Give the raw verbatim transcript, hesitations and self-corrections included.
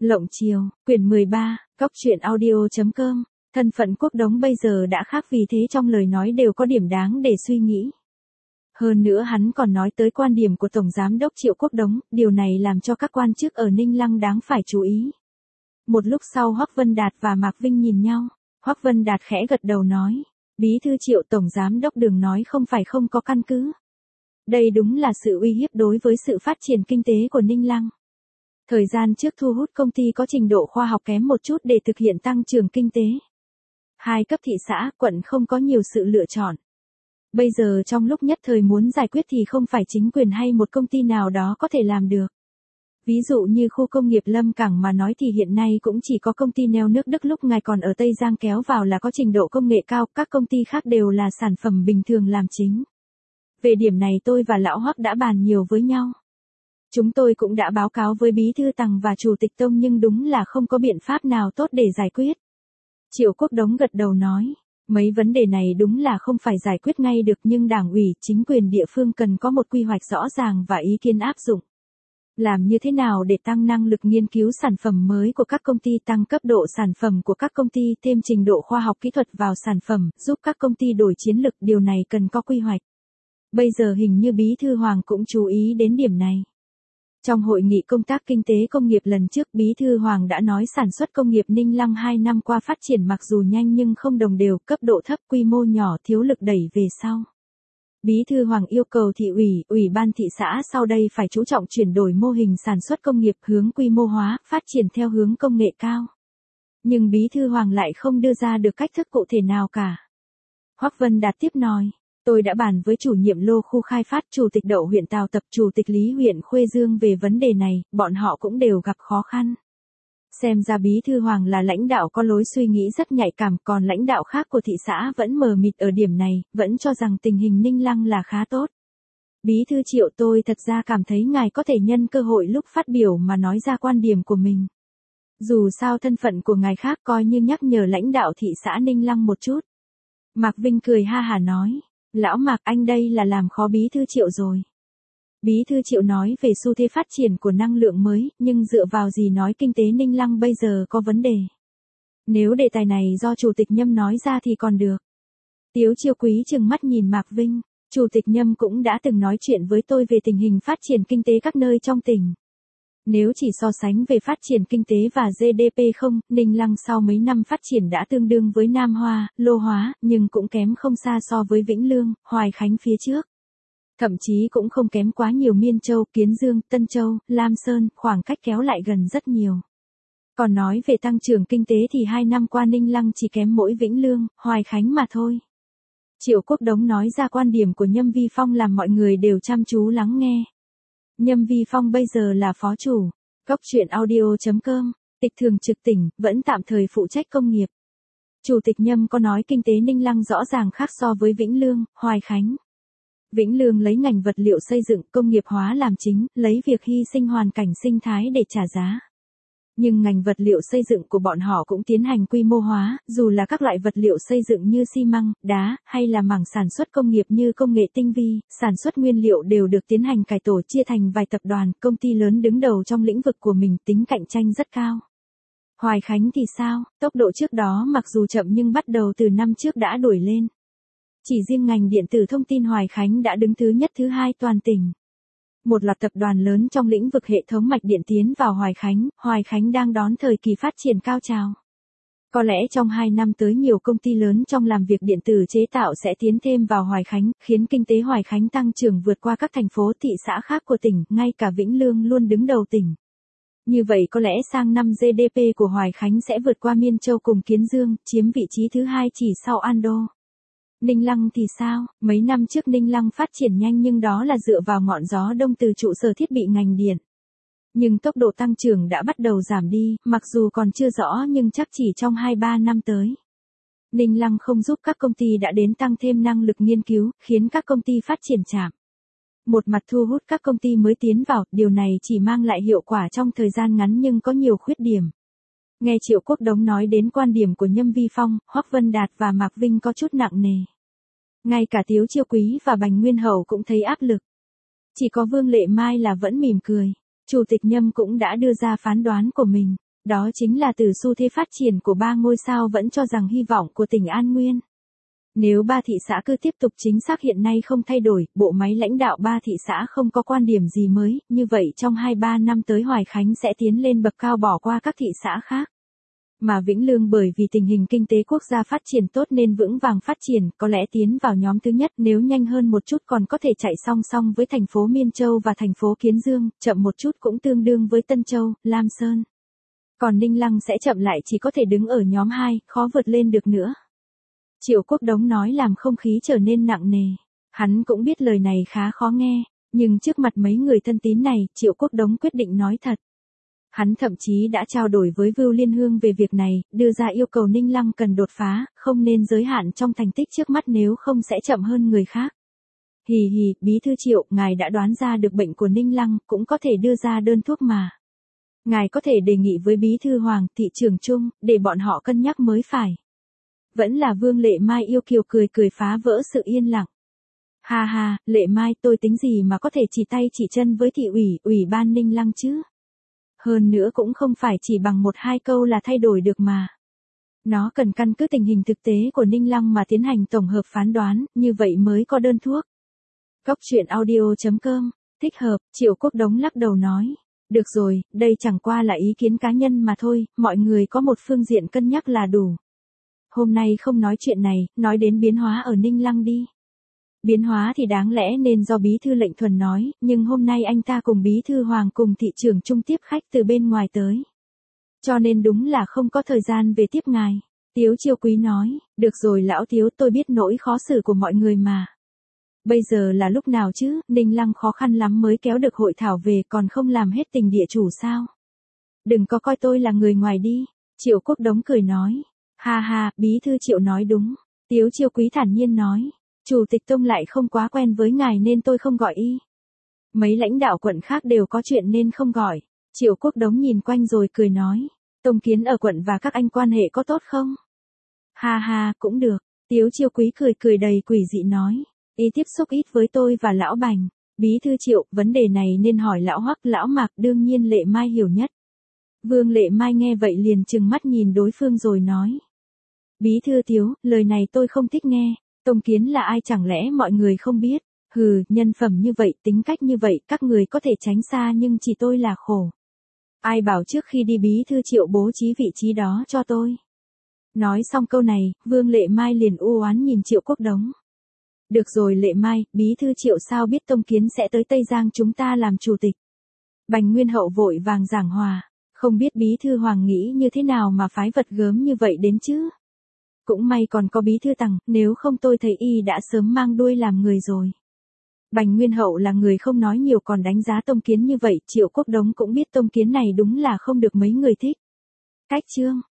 Lộng Chiều, quyển mười ba, cóc truyện audio chấm com. Thân phận Quốc Đống bây giờ đã khác, vì thế trong lời nói đều có điểm đáng để suy nghĩ. Hơn nữa hắn còn nói tới quan điểm của Tổng Giám đốc Triệu Quốc Đống, điều này làm cho các quan chức ở Ninh Lăng đáng phải chú ý. Một lúc sau Hoắc Vân Đạt và Mạc Vinh nhìn nhau, Hoắc Vân Đạt khẽ gật đầu nói, Bí thư Triệu Tổng Giám đốc đừng nói không phải không có căn cứ. Đây đúng là sự uy hiếp đối với sự phát triển kinh tế của Ninh Lăng. Thời gian trước thu hút công ty có trình độ khoa học kém một chút để thực hiện tăng trưởng kinh tế. Hai cấp thị xã, quận không có nhiều sự lựa chọn. Bây giờ trong lúc nhất thời muốn giải quyết thì không phải chính quyền hay một công ty nào đó có thể làm được. Ví dụ như khu công nghiệp Lâm Cảng mà nói thì hiện nay cũng chỉ có công ty neo nước Đức lúc ngài còn ở Tây Giang kéo vào là có trình độ công nghệ cao, các công ty khác đều là sản phẩm bình thường làm chính. Về điểm này tôi và Lão Hoắc đã bàn nhiều với nhau. Chúng tôi cũng đã báo cáo với Bí thư Tằng và Chủ tịch Tông nhưng đúng là không có biện pháp nào tốt để giải quyết. Triệu Quốc Đống gật đầu nói, mấy vấn đề này đúng là không phải giải quyết ngay được nhưng Đảng ủy, chính quyền địa phương cần có một quy hoạch rõ ràng và ý kiến áp dụng. Làm như thế nào để tăng năng lực nghiên cứu sản phẩm mới của các công ty, tăng cấp độ sản phẩm của các công ty, thêm trình độ khoa học kỹ thuật vào sản phẩm, giúp các công ty đổi chiến lực, điều này cần có quy hoạch. Bây giờ hình như Bí thư Hoàng cũng chú ý đến điểm này. Trong hội nghị công tác kinh tế công nghiệp lần trước, Bí thư Hoàng đã nói sản xuất công nghiệp Ninh Lăng hai năm qua phát triển mặc dù nhanh nhưng không đồng đều, cấp độ thấp, quy mô nhỏ, thiếu lực đẩy về sau. Bí thư Hoàng yêu cầu thị ủy, ủy ban thị xã sau đây phải chú trọng chuyển đổi mô hình sản xuất công nghiệp hướng quy mô hóa, phát triển theo hướng công nghệ cao. Nhưng Bí thư Hoàng lại không đưa ra được cách thức cụ thể nào cả. Hoắc Vân Đạt tiếp nói. Tôi đã bàn với chủ nhiệm lô khu khai phát, chủ tịch Đậu huyện Tào Tập, chủ tịch Lý huyện Khuê Dương về vấn đề này, bọn họ cũng đều gặp khó khăn. Xem ra Bí thư Hoàng là lãnh đạo có lối suy nghĩ rất nhạy cảm, còn lãnh đạo khác của thị xã vẫn mờ mịt ở điểm này, vẫn cho rằng tình hình Ninh Lăng là khá tốt. Bí thư Triệu, tôi thật ra cảm thấy ngài có thể nhân cơ hội lúc phát biểu mà nói ra quan điểm của mình. Dù sao thân phận của ngài khác coi như nhắc nhở lãnh đạo thị xã Ninh Lăng một chút. Mạc Vinh cười ha hà nói. Lão Mạc, anh đây là làm khó Bí thư Triệu rồi. Bí thư Triệu nói về xu thế phát triển của năng lượng mới, nhưng dựa vào gì nói kinh tế Ninh Lăng bây giờ có vấn đề. Nếu đề tài này do Chủ tịch Nhâm nói ra thì còn được. Tiếu Chiêu Quý trừng mắt nhìn Mạc Vinh, Chủ tịch Nhâm cũng đã từng nói chuyện với tôi về tình hình phát triển kinh tế các nơi trong tỉnh. Nếu chỉ so sánh về phát triển kinh tế và giê đê pê không, Ninh Lăng sau mấy năm phát triển đã tương đương với Nam Hoa, Lô Hóa, nhưng cũng kém không xa so với Vĩnh Lương, Hoài Khánh phía trước. Thậm chí cũng không kém quá nhiều Miên Châu, Kiến Dương, Tân Châu, Lam Sơn, khoảng cách kéo lại gần rất nhiều. Còn nói về tăng trưởng kinh tế thì hai năm qua Ninh Lăng chỉ kém mỗi Vĩnh Lương, Hoài Khánh mà thôi. Triệu Quốc Đống nói ra quan điểm của Nhâm Vi Phong làm mọi người đều chăm chú lắng nghe. Nhâm Vi Phong bây giờ là phó chủ, cóc truyện audio chấm com, tịch thường trực tỉnh, vẫn tạm thời phụ trách công nghiệp. Chủ tịch Nhâm có nói kinh tế Ninh Lăng rõ ràng khác so với Vĩnh Lương, Hoài Khánh. Vĩnh Lương lấy ngành vật liệu xây dựng, công nghiệp hóa làm chính, lấy việc hy sinh hoàn cảnh sinh thái để trả giá. Nhưng ngành vật liệu xây dựng của bọn họ cũng tiến hành quy mô hóa, dù là các loại vật liệu xây dựng như xi măng, đá, hay là mảng sản xuất công nghiệp như công nghệ tinh vi, sản xuất nguyên liệu đều được tiến hành cải tổ chia thành vài tập đoàn, công ty lớn đứng đầu trong lĩnh vực của mình, tính cạnh tranh rất cao. Hoài Khánh thì sao, tốc độ trước đó mặc dù chậm nhưng bắt đầu từ năm trước đã đuổi lên. Chỉ riêng ngành điện tử thông tin Hoài Khánh đã đứng thứ nhất thứ hai toàn tỉnh. Một loạt tập đoàn lớn trong lĩnh vực hệ thống mạch điện tiến vào Hoài Khánh, Hoài Khánh đang đón thời kỳ phát triển cao trào. Có lẽ trong hai năm tới nhiều công ty lớn trong làm việc điện tử chế tạo sẽ tiến thêm vào Hoài Khánh, khiến kinh tế Hoài Khánh tăng trưởng vượt qua các thành phố thị xã khác của tỉnh, ngay cả Vĩnh Lương luôn đứng đầu tỉnh. Như vậy có lẽ sang năm giê đê pê của Hoài Khánh sẽ vượt qua Miên Châu cùng Kiến Dương, chiếm vị trí thứ hai chỉ sau Ando. Ninh Lăng thì sao? Mấy năm trước Ninh Lăng phát triển nhanh nhưng đó là dựa vào ngọn gió đông từ trụ sở thiết bị ngành điện. Nhưng tốc độ tăng trưởng đã bắt đầu giảm đi, mặc dù còn chưa rõ nhưng chắc chỉ trong hai ba năm tới. Ninh Lăng không giúp các công ty đã đến tăng thêm năng lực nghiên cứu, khiến các công ty phát triển chậm. Một mặt thu hút các công ty mới tiến vào, điều này chỉ mang lại hiệu quả trong thời gian ngắn nhưng có nhiều khuyết điểm. Nghe Triệu Quốc Đống nói đến quan điểm của Nhâm Vi Phong, Hoắc Vân Đạt và Mạc Vinh có chút nặng nề. Ngay cả Tiếu Chiêu Quý và Bành Nguyên Hậu cũng thấy áp lực. Chỉ có Vương Lệ Mai là vẫn mỉm cười. Chủ tịch Nhâm cũng đã đưa ra phán đoán của mình. Đó chính là từ xu thế phát triển của ba ngôi sao vẫn cho rằng hy vọng của tỉnh An Nguyên. Nếu ba thị xã cứ tiếp tục chính xác hiện nay không thay đổi, bộ máy lãnh đạo ba thị xã không có quan điểm gì mới, như vậy trong hai ba năm tới Hoài Khánh sẽ tiến lên bậc cao bỏ qua các thị xã khác. Mà Vĩnh Lương bởi vì tình hình kinh tế quốc gia phát triển tốt nên vững vàng phát triển, có lẽ tiến vào nhóm thứ nhất, nếu nhanh hơn một chút còn có thể chạy song song với thành phố Miên Châu và thành phố Kiến Dương, chậm một chút cũng tương đương với Tân Châu, Lam Sơn. Còn Ninh Lăng sẽ chậm lại chỉ có thể đứng ở nhóm hai, khó vượt lên được nữa. Triệu Quốc Đống nói làm không khí trở nên nặng nề. Hắn cũng biết lời này khá khó nghe, nhưng trước mặt mấy người thân tín này, Triệu Quốc Đống quyết định nói thật. Hắn thậm chí đã trao đổi với Vưu Liên Hương về việc này, đưa ra yêu cầu Ninh Lăng cần đột phá, không nên giới hạn trong thành tích trước mắt nếu không sẽ chậm hơn người khác. Hì hì, bí thư Triệu, ngài đã đoán ra được bệnh của Ninh Lăng, cũng có thể đưa ra đơn thuốc mà. Ngài có thể đề nghị với bí thư Hoàng, thị trưởng Trung, để bọn họ cân nhắc mới phải. Vẫn là Vương Lệ Mai yêu kiều cười cười phá vỡ sự yên lặng. Ha ha, Lệ Mai, tôi tính gì mà có thể chỉ tay chỉ chân với thị ủy, ủy ban Ninh Lăng chứ? Hơn nữa cũng không phải chỉ bằng một hai câu là thay đổi được mà. Nó cần căn cứ tình hình thực tế của Ninh Lăng mà tiến hành tổng hợp phán đoán, như vậy mới có đơn thuốc. Cóc truyện audio chấm com, thích hợp, Triệu Quốc Đống lắc đầu nói. Được rồi, đây chẳng qua là ý kiến cá nhân mà thôi, mọi người có một phương diện cân nhắc là đủ. Hôm nay không nói chuyện này, nói đến biến hóa ở Ninh Lăng đi. Biến hóa thì đáng lẽ nên do bí thư Lệnh Thuần nói, nhưng hôm nay anh ta cùng bí thư Hoàng cùng thị trưởng Trung tiếp khách từ bên ngoài tới. Cho nên đúng là không có thời gian về tiếp ngài. Tiếu Chiêu Quý nói, được rồi lão Tiếu, tôi biết nỗi khó xử của mọi người mà. Bây giờ là lúc nào chứ, Ninh Lăng khó khăn lắm mới kéo được hội thảo về còn không làm hết tình địa chủ sao. Đừng có coi tôi là người ngoài đi. Triệu Quốc Đống cười nói. Ha ha, bí thư Triệu nói đúng. Tiếu Chiêu Quý thản nhiên nói. Chủ tịch Tông lại không quá quen với ngài nên tôi không gọi y. Mấy lãnh đạo quận khác đều có chuyện nên không gọi. Triệu Quốc Đống nhìn quanh rồi cười nói. Tông Kiến ở quận và các anh quan hệ có tốt không? Ha ha, cũng được. Tiếu Chiêu Quý cười cười đầy quỷ dị nói. Y tiếp xúc ít với tôi và lão Bành. Bí thư Triệu, vấn đề này nên hỏi lão Hoắc, lão Mạc, đương nhiên Lệ Mai hiểu nhất. Vương Lệ Mai nghe vậy liền trừng mắt nhìn đối phương rồi nói. Bí thư Tiếu, lời này tôi không thích nghe. Tông Kiến là ai chẳng lẽ mọi người không biết? Hừ, nhân phẩm như vậy, tính cách như vậy, các người có thể tránh xa nhưng chỉ tôi là khổ. Ai bảo trước khi đi bí thư Triệu bố trí vị trí đó cho tôi. Nói xong câu này, Vương Lệ Mai liền u oán nhìn Triệu Quốc Đống. Được rồi Lệ Mai, bí thư Triệu sao biết Tông Kiến sẽ tới Tây Giang chúng ta làm chủ tịch. Bành Nguyên Hậu vội vàng giảng hòa, không biết bí thư Hoàng nghĩ như thế nào mà phái vật gớm như vậy đến chứ. Cũng may còn có bí thư Tằng, nếu không tôi thấy y đã sớm mang đuôi làm người rồi. Bành Nguyên Hậu là người không nói nhiều còn đánh giá Tông Kiến như vậy, Triệu Quốc Đống cũng biết Tông Kiến này đúng là không được mấy người thích. Cách chương